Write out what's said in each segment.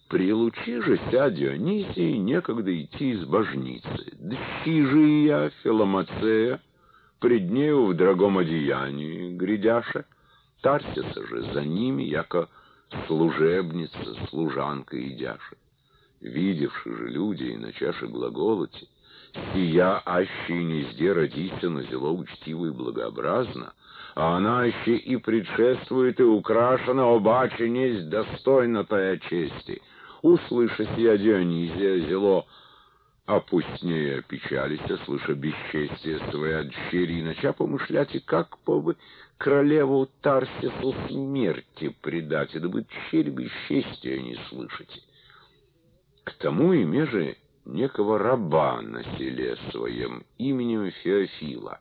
Прилучи же ся Дионисий некогда идти из божницы, дщи же я, Филомацея, пред нею в дорогом одеянии, грядяша, Тарсиса же за ними, яко служебница, служанка идяша. Видевши же люди и начаше глаголоти, сия аще и незде родися, но зело учтиво и благообразно, а она аще и предшествует и украшена, обаче несть достойна тая чести. Услыша сия Дионизия, зело опустнее печалися, слыша бесчестие своя дщери, нача помышлять, и как бы королеву Тарсису смерти предать, и дабы дщерь бесчестия не слышите. К тому имеже некого раба на селе своем именем Феофила.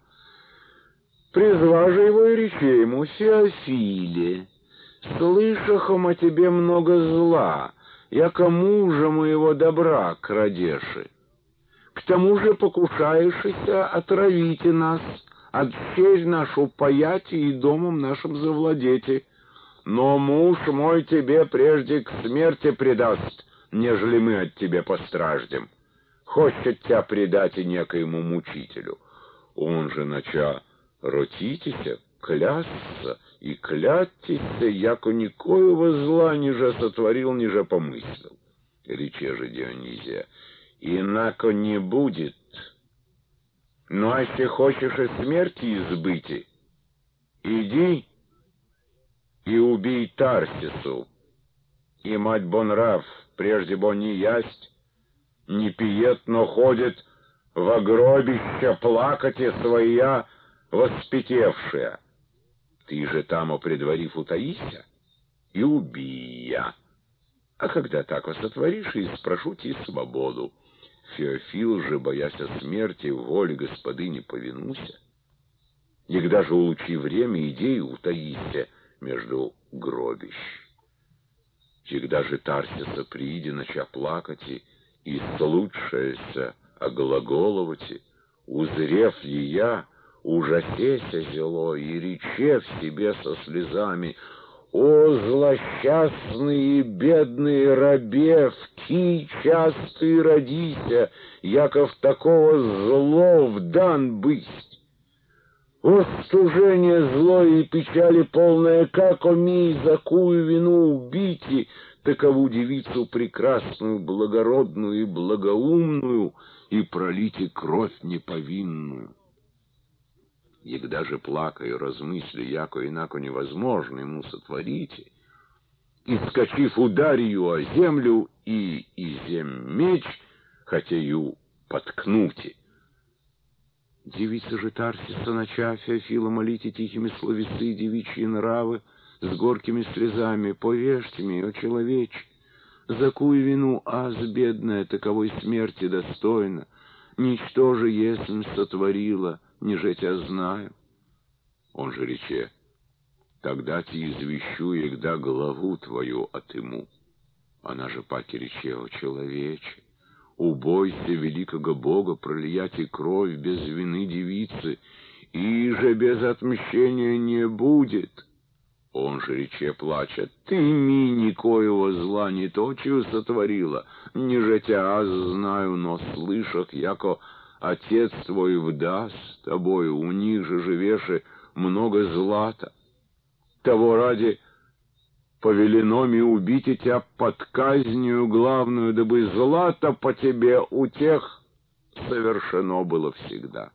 Призва же его и рече ему: Феофиле, слышахом о тебе много зла, яко мужа моего добра крадеши. К тому же покушаешься отравите нас, а дщерь нашу паяти и домом нашим завладете. Но муж мой тебе прежде к смерти предаст, нежели мы от тебя постраждем. Хочет тебя предать и некоему мучителю. Он же нача ротитеся, клясться и клятися, яко никоего зла ниже сотворил, ниже помыслил. Рече же Дионизия: инако не будет. Но если хочешь и смерти избыти, иди и убей Тарсису, и мать Бонрав, прежде бо не ясть, не пиет, но ходит во гробище плакати своя воспитевшая. Ты же там, опредворив, утаися и убей я. А когда так сотворишь, и спрошу тебе свободу. Феофил же, боясь смерти, воле господыни повинуся. Егда же улучи время, иди и утаися между гробищ. Егда же Тарсиса прииди, нача плакати, и случшееся оглаголовати, узрев ли я, ужасеся зело, и рече в себе со слезами: «О, злосчастный и бедный рабе, в кий час ты родися, яков такого зло вдан бысть! О, стужение злое и печали полное, как ми за кую вину убити такову девицу прекрасную, благородную и благоумную, и пролите кровь неповинную!» Егда же плакаю, размысли, яко инако невозможно ему сотворите, и, скачив, ударью о землю, и изем меч хотею поткнути. Девица же Тарсиса, начав Феофила молите тихими словесы девичьи нравы, с горькими слезами: «Повежьте меня, о человеч, за кую вину аз бедная таковой смерти достойна, ничто же есмь сотворила, ниже тебя знаю». Он же рече: «Тогда те извещу, егда главу твою отыму». Она же паки рече: «О человече, убойся великого Бога, пролияти кровь без вины девицы, и же без отмщения не будет». Он же рече, плача: «Ты ми никоего зла не точию сотворила, ниже тебя аз знаю, но слышах, яко отец твой вдаст тобой, у них же живеше много злата. Того ради повелено ми убить тебя под казнью главную, дабы злато по тебе у тех совершено было всегда».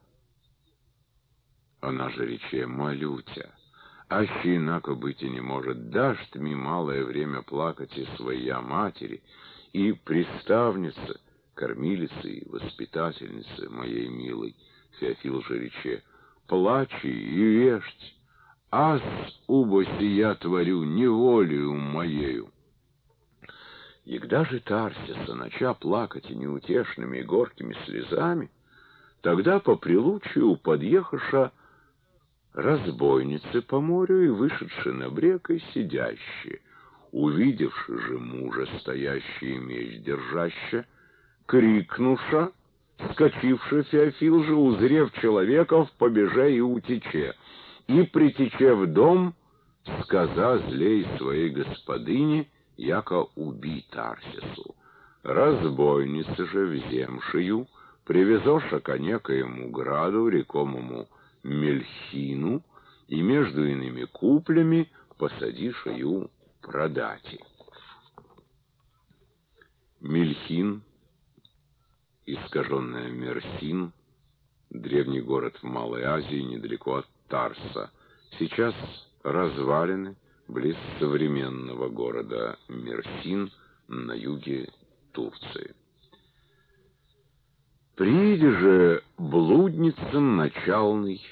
Она же рече: «Молю тебя, аще инако быть и не может, дашь ты ми малое время плакать и своя матери, и приставница, кормилицы и воспитательницы моей милой». Феофил же рече: «Плачи и вешьте, аз убо сия творю неволею моею». Егда же Тарсиса, нача плакать и неутешными и горькими слезами, тогда по прилучию подъехаша разбойницы по морю и вышедши на брег и сидящие, увидевши же мужа, стоящий меч держаще, крикнуша, скочивши Феофил же, узрев человеков, побеже и утече, и притече в дом, сказа злей своей господыне яко уби Тарсису. Разбойница же, вземшию, привезоша ко некоему граду, рекомому Мельхину, и между иными куплями посадишь ее продати. Мельхин, искаженная Мерсин, древний город в Малой Азии, недалеко от Тарса, сейчас развалины близ современного города Мерсин на юге Турции. Прииди же блудницам началный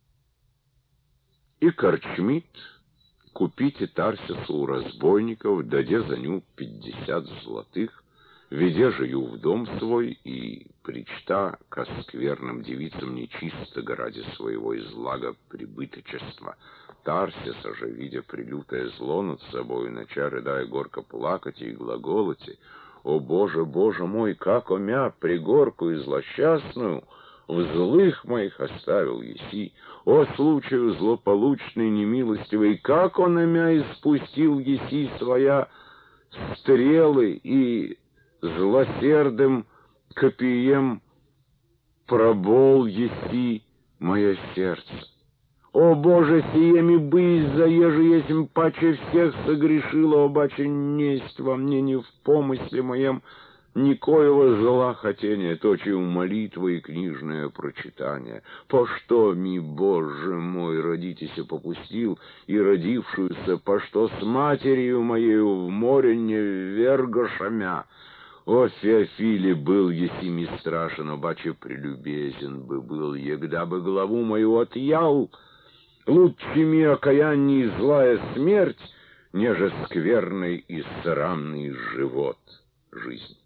и корчмит, купите Тарсису у разбойников, даде за ню 50 золотых, веде же ю в дом свой и причта ко скверным девицам нечистого ради своего излага прибыточества. Тарсиса же, видя прилютое зло над собой, нача рыдая горько плакать и глаголоти: «О Боже, Боже мой, как омя пригорку и злосчастную в злых моих оставил еси! О случаю злополучный, немилостивый, как он омя испустил еси своя стрелы и злосердым копием пробол еси мое сердце! О Боже, сиеми бысь, заеже есмь паче всех согрешила, обаче несть во мне не в помысле моем никоего зла хотения, точию молитвы и книжное прочитание. По что ми, Боже мой, родитеся попустил, и родившуюся, по что с матерью моею в море не вергошамя? О, Феофиле, был еси ми страшен, обаче прелюбезен бы был, егда бы главу мою отъял. Лучше ми окаянней и злая смерть, неже скверный и срамный живот жизнь.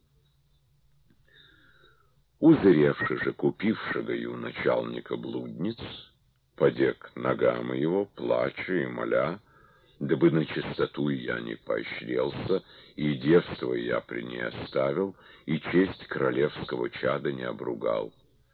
Узревши же купившего начальника блудниц, поде к ногам его, плача и моля, дабы на чистоту я не поощрялся, и девство я при ней оставил, и честь королевского чада не обругал.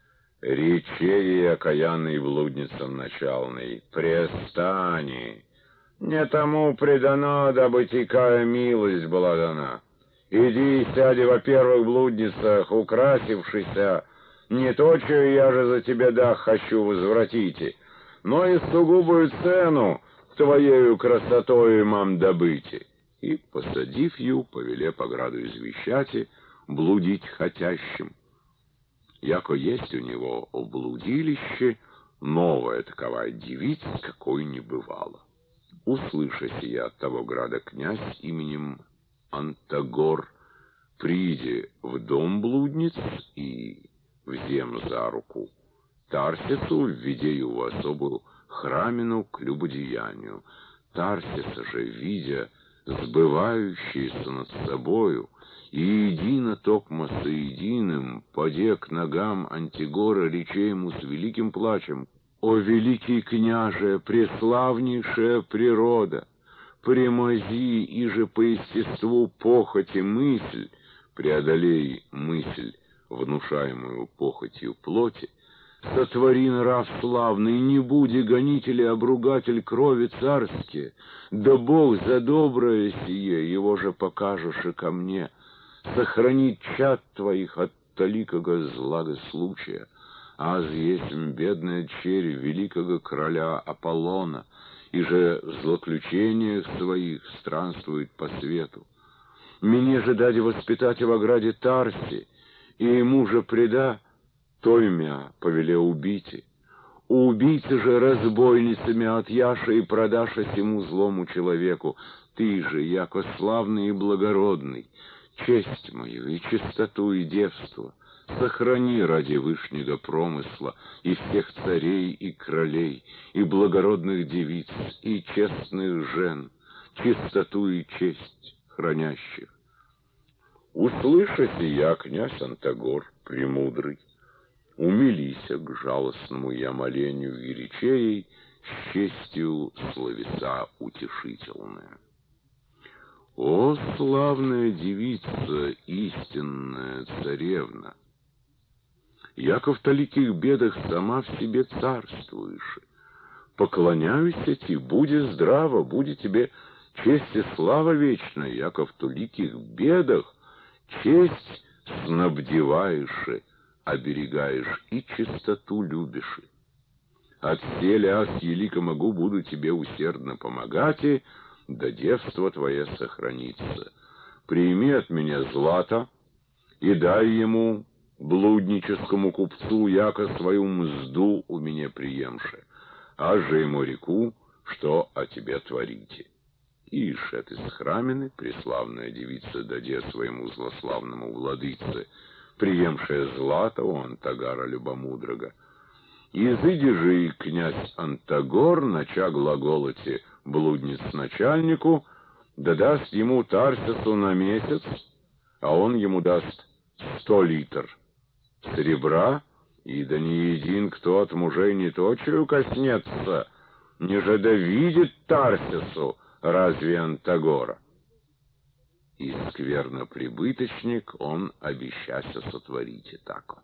Речей окаянный блудницам началный: «Престани! Не тому предано, дабы тикая милость была дана. Иди и сяди, во-первых, блудницах, украсившийся, не то, что я же за тебя дах хочу возвратите, но и сугубую цену твоею красотою мам добыти». И, посадив ю, повеле по граду извещати, блудить хотящим. Яко есть у него облудилище, новая таковая девица, какой не бывало. Услыша сия от того града князь именем Антагор, приди в дом блудниц и взем за руку Тарсису, введе ее в особую храмину к любодеянию. Тарсиса же, видя сбывающиеся над собою, и едино токмо соединым, поде к ногам Антигора, рече ему с великим плачем: «О великий княже, преславнейшая природа, премази, иже по естеству похоти мысль, преодолей мысль, внушаемую похотью плоти, сотвори нрав славный, не буди гонитель и обругатель крови царские, да Бог за доброе сие его же покажешь и ко мне, сохранит чад твоих от таликого злага случая, аз есмь бедная черь великого короля Аполлона, и же в злоключениях своих странствует по свету. Мне же даде воспитать в ограде Тарси, и ему же преда, той мя повеле убите. У убийцы же разбойницами отъяша и продаша сему злому человеку. Ты же, яко славный и благородный, честь мою и чистоту и девство сохрани ради вышнего промысла и всех царей и королей, и благородных девиц, и честных жен, чистоту и честь хранящих. Услыша сия, князь Антагор, премудрый, умилися к жалостному я молению и речей с честью словеса утешительная. О, славная девица, истинная царевна! Яко в таликих бедах сама в себе царствуешь. Поклоняюсь ти, буди здраво, буди тебе честь и слава вечная, яко в туликих бедах, честь снабдеваешь, оберегаешь и чистоту любишь. От селя с елико могу буду тебе усердно помогать, и да девство твое сохранится. Прими от меня злато и дай ему, блудническому купцу, яко свою мзду у меня приемше, а же ему реку, что о тебе творите. И ишет из храмины, преславная девица, даде своему злославному владыце, приемшая злато у Антагара любомудрого. Изыди же и князь Антагор, нача глаголоте блудниц начальнику, да даст ему Тарсису на месяц, а он ему даст 100 литр серебра, и да не един, кто от мужей не точию коснется, ниже да видит Тарсису, разве Антагора. И скверно прибыточник он обещался сотворить и так.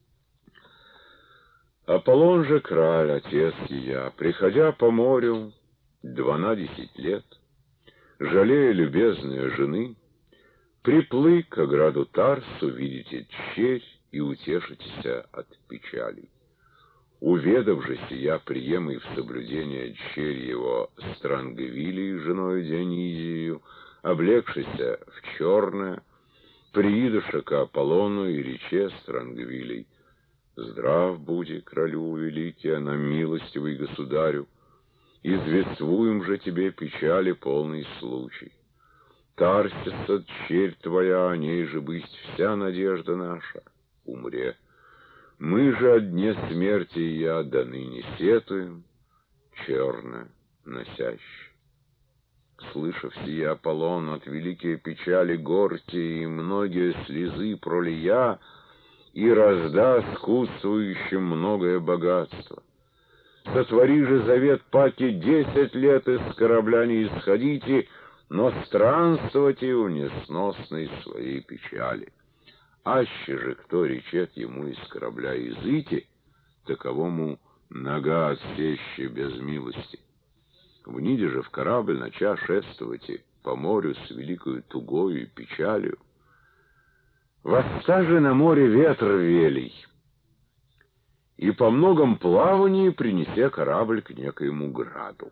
Аполлон же краль, отец я, приходя по морю 12 лет, жалея любезные жены, приплы к ограду Тарсу, видите черь и утешитеся от печалей. Уведав же сия, прием и в соблюдение черь его Странгвилии, женою Дионизию, облегшися в черное, приидуша к Аполлону и рече Странгвилей: «Здрав буди, кралю великий, на милостивый государю, извествуем же тебе печали полный случай. Тарсиса, черь твоя, о ней же бысть вся надежда наша, умре. Мы же о дне смерти я до ныне сетуем, черно носящий». Слышав сия, Аполлон от великие печали горти и многие слезы пролия, и разда скудствующим многое богатство. Сотвори же завет паки 10 лет из корабля не исходите, но странствуйте в несносной своей печали. Аще же кто речет ему из корабля изыти, таковому нога отсещи без милости. Вниде же в корабль нача шествуйте по морю с великою тугою и печалью. Восста же на море ветр велий, и по многом плавании принесе корабль к некоему граду.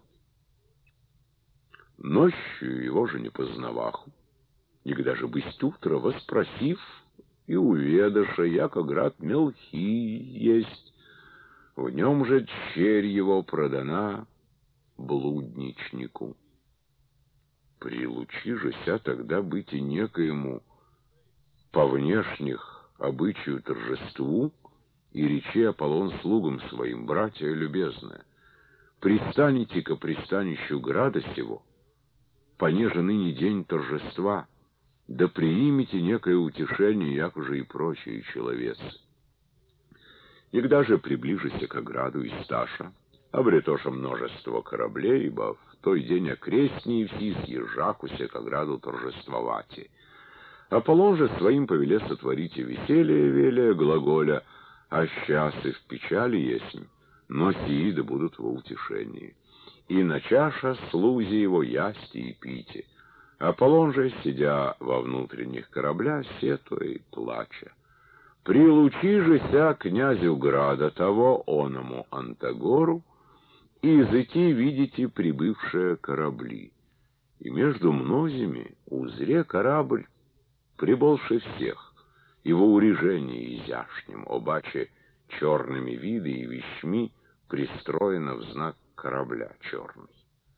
Ночью его же не познаваху, никогда же бысть утро воспросив, и уведаша, яко град мелхий есть, в нем же черь его продана блудничнику. Прилучи же ся тогда быть и некоему по внешних обычаю торжеству, и речи Аполлон слугам своим: братья любезные, пристанете ко пристанищу града сего, понеже ныне день торжества, да приимите некое утешение, як уже и прочие человецы. Когда же приближися к ограду Исташа, обретоша множество кораблей, ибо в той день окрестнее все съезжакуся к ограду торжествовати. Аполлон же своим повеле сотворите веселье велия глаголя, а счастлив в печали есмь, но сии да будут во утешении. И на чаша слузи его ясти и пите. Аполлон же, сидя во внутренних кораблях, сетуя и плача. Прилучи же ся князю града того оному Антагору, и изыти видите прибывшие корабли. И между мнозими узре корабль, приболше всех, его урежение изяшним, обаче черными виды и вещми пристроено в знак корабля черный.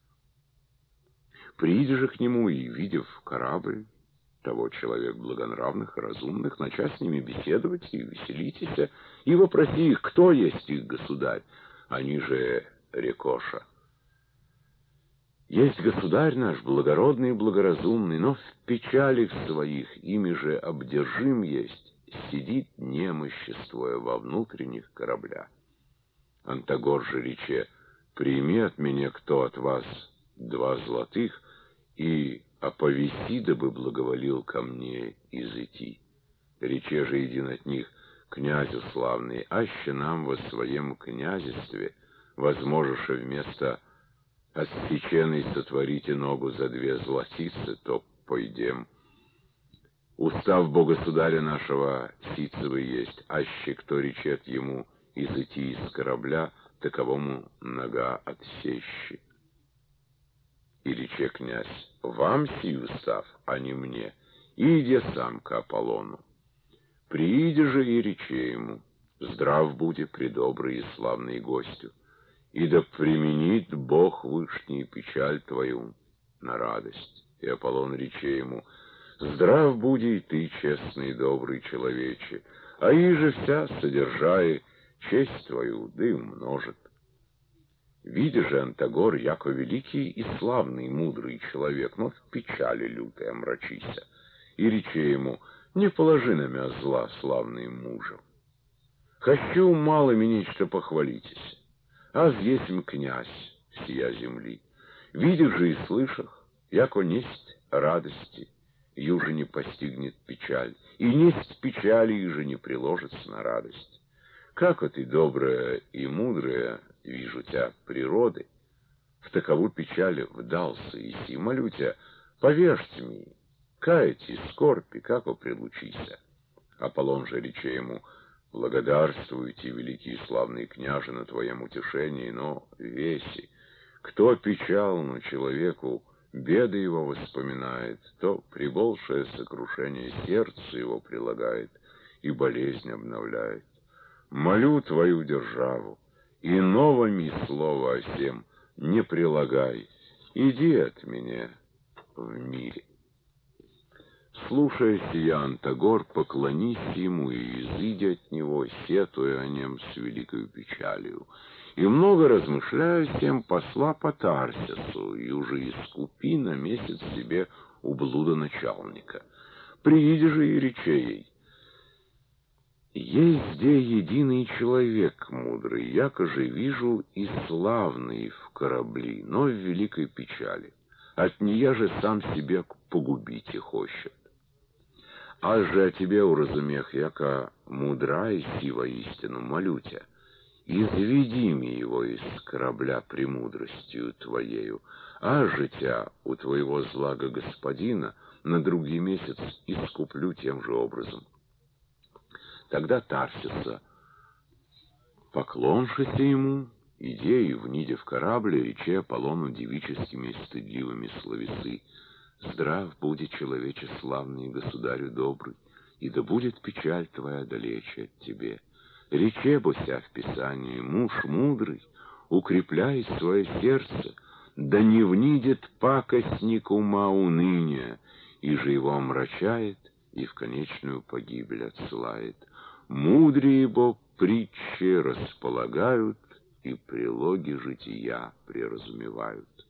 Прииди же к нему и, видев корабль, того человек благонравных и разумных, нача с ними беседовать и веселитесь, и вопроси их, кто есть их государь. Они же рекоша: есть государь наш, благородный и благоразумный, но в печалях своих ими же обдержим есть, сидит немоществуя во внутренних кораблях. Антагор же рече: прими от меня кто от вас 2 золотых, и оповеси, дабы благоволил ко мне изыти. Рече же един от них: князю славный, аще нам во своем князестве возможеше вместо Отсеченный сотворите ногу за 2 златицы, то пойдем. Устав богосударя нашего ситцевый есть, аще кто речет ему изойти из корабля, таковому нога отсещи. И рече князь: вам сей устав, а не мне, и иди сам к Аполлону. Прииди же и рече ему: здрав буди предобрый и славный гостю, и да применит Бог вышний печаль твою на радость. И Аполлон рече ему: здрав буди и ты, честный и добрый человече, а иже вся содержай честь твою, да и умножит. Видя же Антагор, яко великий и славный мудрый человек, но в печали лютой омрачися, и рече ему: не положи на мя зла, славный мужем. Хочу малыми нечто похвалитесь, аз есмь князь сия земли. Видях же и слышах, яко несть радости, юже не постигнет печаль, и несть печали, иже не приложится на радость. Как ты, добрая и мудрая, вижу тебя природы, в такову печаль вдался, и си молю тебя, повежьте мне, каяти, скорби, како прилучися. Аполлон же рече ему: благодарствуйте, великий и славный княже, на твоем утешении, но веси, кто печалну человеку беды его воспоминает, то приболшее сокрушение сердца его прилагает и болезнь обновляет. Молю твою державу, и новыми слова о сем не прилагай, иди от меня в мире. Слушая сия, Антагор, поклонись ему и изыди от него, сетуя о нем с великою печалью. И много размышляя тем, посла по Тарсису, и уже искупи на месяц себе у блуда начальника. Прииди же и рече ей: есть здесь единый человек мудрый, яко же вижу и славный в корабли, но в великой печали. От нее же сам себе погубить и хочет. А же о тебе, уразумех, яко мудра и сива истину, молю тебя, изведи мне его из корабля премудростью твоею, а же тебя у твоего злага господина на другой месяц искуплю тем же образом. Тогда Тарсиса, поклоншися ему, идею вниде в корабле, рече Аполлону девическими стыдливыми словесы: здрав будет, человече славный, государю добрый, и да будет печаль твоя далече от тебе. Рече бося в Писании: муж мудрый, укрепляй свое сердце, да не внидит пакостник ума уныния, и же его омрачает и в конечную погибель отсылает. Мудрые бо притчи располагают и прилоги жития преразумевают.